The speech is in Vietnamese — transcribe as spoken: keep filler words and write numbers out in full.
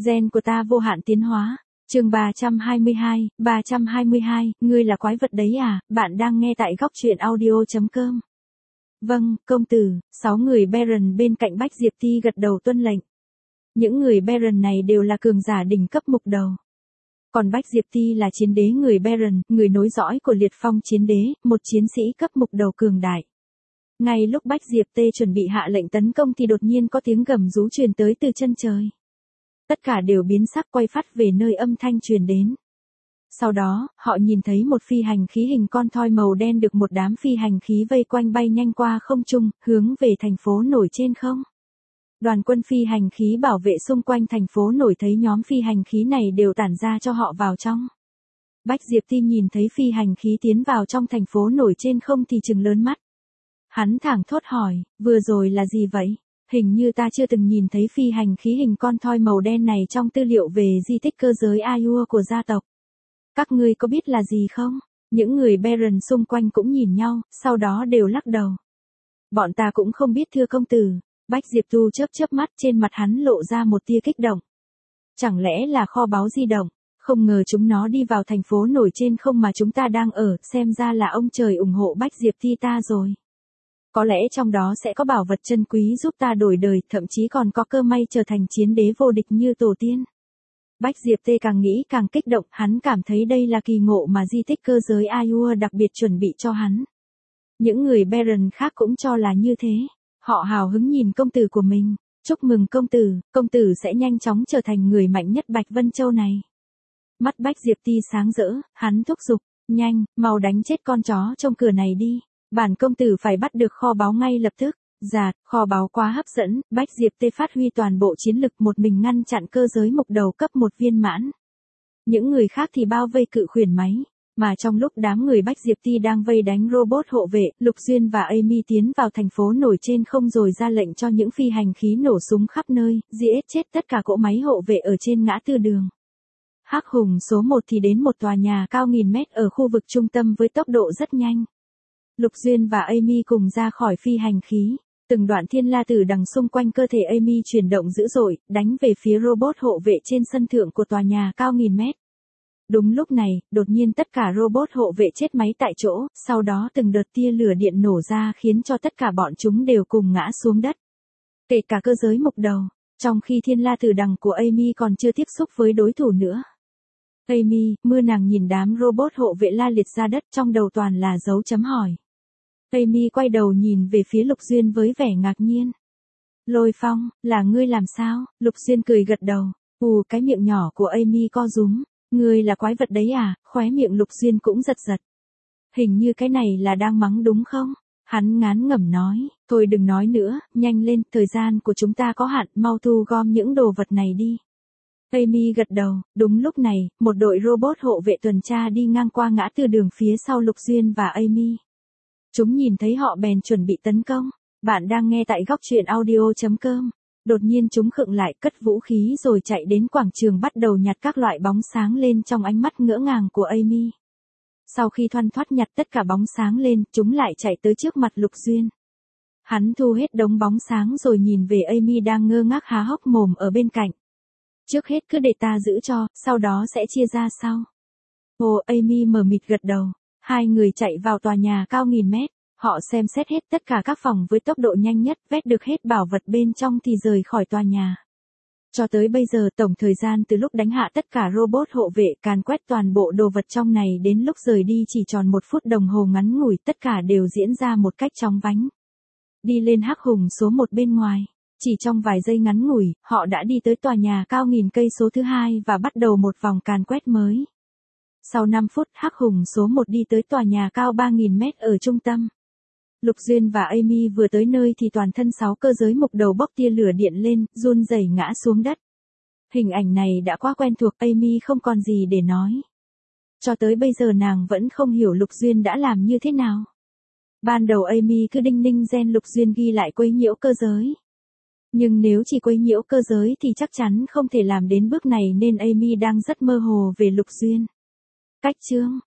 Gen của ta vô hạn tiến hóa. Chương ba trăm hai mươi hai, ba trăm hai mươi hai, ngươi là quái vật đấy à? Bạn đang nghe tại góc truyện audio chấm com. Vâng, công tử. Sáu người Baron bên cạnh Bách Diệp Ti gật đầu tuân lệnh. Những người Baron này đều là cường giả đỉnh cấp mục đầu. Còn Bách Diệp Ti là chiến đế người Baron, người nối dõi của Liệt Phong chiến đế, một chiến sĩ cấp mục đầu cường đại. Ngay lúc Bách Diệp Tê chuẩn bị hạ lệnh tấn công thì đột nhiên có tiếng gầm rú truyền tới từ chân trời. Tất cả đều biến sắc quay phát về nơi âm thanh truyền đến. Sau đó, họ nhìn thấy một phi hành khí hình con thoi màu đen được một đám phi hành khí vây quanh bay nhanh qua không trung, hướng về thành phố nổi trên không. Đoàn quân phi hành khí bảo vệ xung quanh thành phố nổi thấy nhóm phi hành khí này đều tản ra cho họ vào trong. Bách Diệp Ti nhìn thấy phi hành khí tiến vào trong thành phố nổi trên không thì trừng lớn mắt. Hắn thẳng thốt hỏi, vừa rồi là gì vậy? Hình như ta chưa từng nhìn thấy phi hành khí hình con thoi màu đen này trong tư liệu về di tích cơ giới Ayur của gia tộc. Các ngươi có biết là gì không? Những người Baron xung quanh cũng nhìn nhau, sau đó đều lắc đầu. Bọn ta cũng không biết thưa công tử. Bách Diệp Tu chớp chớp mắt, trên mặt hắn lộ ra một tia kích động. Chẳng lẽ là kho báu di động? Không ngờ chúng nó đi vào thành phố nổi trên không mà chúng ta đang ở, xem ra là ông trời ủng hộ Bách Diệp Ti ta rồi. Có lẽ trong đó sẽ có bảo vật chân quý giúp ta đổi đời, thậm chí còn có cơ may trở thành chiến đế vô địch như tổ tiên. Bách Diệp Tê càng nghĩ càng kích động, hắn cảm thấy đây là kỳ ngộ mà di tích cơ giới Ayur đặc biệt chuẩn bị cho hắn. Những người Baron khác cũng cho là như thế. Họ hào hứng nhìn công tử của mình. Chúc mừng công tử, công tử sẽ nhanh chóng trở thành người mạnh nhất Bạch Vân Châu này. Mắt Bách Diệp Ti sáng rỡ, hắn thúc giục, nhanh, mau đánh chết con chó trong cửa này đi. Bản công tử phải bắt được kho báu ngay lập tức. Dạ, kho báu quá hấp dẫn, Bách Diệp Tê phát huy toàn bộ chiến lực một mình ngăn chặn cơ giới mục đầu cấp một viên mãn. Những người khác thì bao vây cự khuyển máy. Mà trong lúc đám người Bách Diệp Ti đang vây đánh robot hộ vệ, Lục Duyên và Amy tiến vào thành phố nổi trên không rồi ra lệnh cho những phi hành khí nổ súng khắp nơi, giết chết tất cả cỗ máy hộ vệ ở trên ngã tư đường. Hắc Hùng số một thì đến một tòa nhà cao nghìn mét ở khu vực trung tâm với tốc độ rất nhanh. Lục Duyên và Amy cùng ra khỏi phi hành khí, từng đoạn thiên la tử đằng xung quanh cơ thể Amy chuyển động dữ dội, đánh về phía robot hộ vệ trên sân thượng của tòa nhà cao nghìn mét. Đúng lúc này, đột nhiên tất cả robot hộ vệ chết máy tại chỗ, sau đó từng đợt tia lửa điện nổ ra khiến cho tất cả bọn chúng đều cùng ngã xuống đất. Kể cả cơ giới mục đầu, trong khi thiên la tử đằng của Amy còn chưa tiếp xúc với đối thủ nữa. Amy, mưa nàng nhìn đám robot hộ vệ la liệt ra đất, trong đầu toàn là dấu chấm hỏi. Amy quay đầu nhìn về phía Lục Duyên với vẻ ngạc nhiên. Lôi Phong, là ngươi làm sao? Lục Duyên cười gật đầu. Ù, cái miệng nhỏ của Amy co rúm. Ngươi là quái vật đấy à? Khóe miệng Lục Duyên cũng giật giật. Hình như cái này là đang mắng đúng không? Hắn ngán ngẩm nói, thôi đừng nói nữa, nhanh lên, thời gian của chúng ta có hạn, mau thu gom những đồ vật này đi. Amy gật đầu, đúng lúc này, một đội robot hộ vệ tuần tra đi ngang qua ngã tư đường phía sau Lục Duyên và Amy. Chúng nhìn thấy họ bèn chuẩn bị tấn công. Bạn đang nghe tại góc truyện audio chấm com. Đột nhiên chúng khựng lại, cất vũ khí rồi chạy đến quảng trường bắt đầu nhặt các loại bóng sáng lên trong ánh mắt ngỡ ngàng của Amy. Sau khi thoăn thoắt nhặt tất cả bóng sáng lên, chúng lại chạy tới trước mặt Lục Duyên. Hắn thu hết đống bóng sáng rồi nhìn về Amy đang ngơ ngác há hốc mồm ở bên cạnh. Trước hết cứ để ta giữ cho, sau đó sẽ chia ra sau. Ồ, Amy mờ mịt gật đầu. Hai người chạy vào tòa nhà cao nghìn mét. Họ xem xét hết tất cả các phòng với tốc độ nhanh nhất, vét được hết bảo vật bên trong thì rời khỏi tòa nhà. Cho tới bây giờ tổng thời gian từ lúc đánh hạ tất cả robot hộ vệ càn quét toàn bộ đồ vật trong này đến lúc rời đi chỉ tròn một phút đồng hồ ngắn ngủi, tất cả đều diễn ra một cách chóng vánh. Đi lên Hắc Hùng số một bên ngoài, chỉ trong vài giây ngắn ngủi, họ đã đi tới tòa nhà cao nghìn cây số thứ hai và bắt đầu một vòng càn quét mới. Sau năm phút, Hắc Hùng số một đi tới tòa nhà cao ba nghìn mét ở trung tâm. Lục Duyên và Amy vừa tới nơi thì toàn thân sáu cơ giới mục đầu bốc tia lửa điện lên, run rẩy ngã xuống đất. Hình ảnh này đã quá quen thuộc, Amy không còn gì để nói. Cho tới bây giờ nàng vẫn không hiểu Lục Duyên đã làm như thế nào. Ban đầu Amy cứ đinh ninh gen Lục Duyên ghi lại quấy nhiễu cơ giới. Nhưng nếu chỉ quấy nhiễu cơ giới thì chắc chắn không thể làm đến bước này nên Amy đang rất mơ hồ về Lục Duyên. Cách chương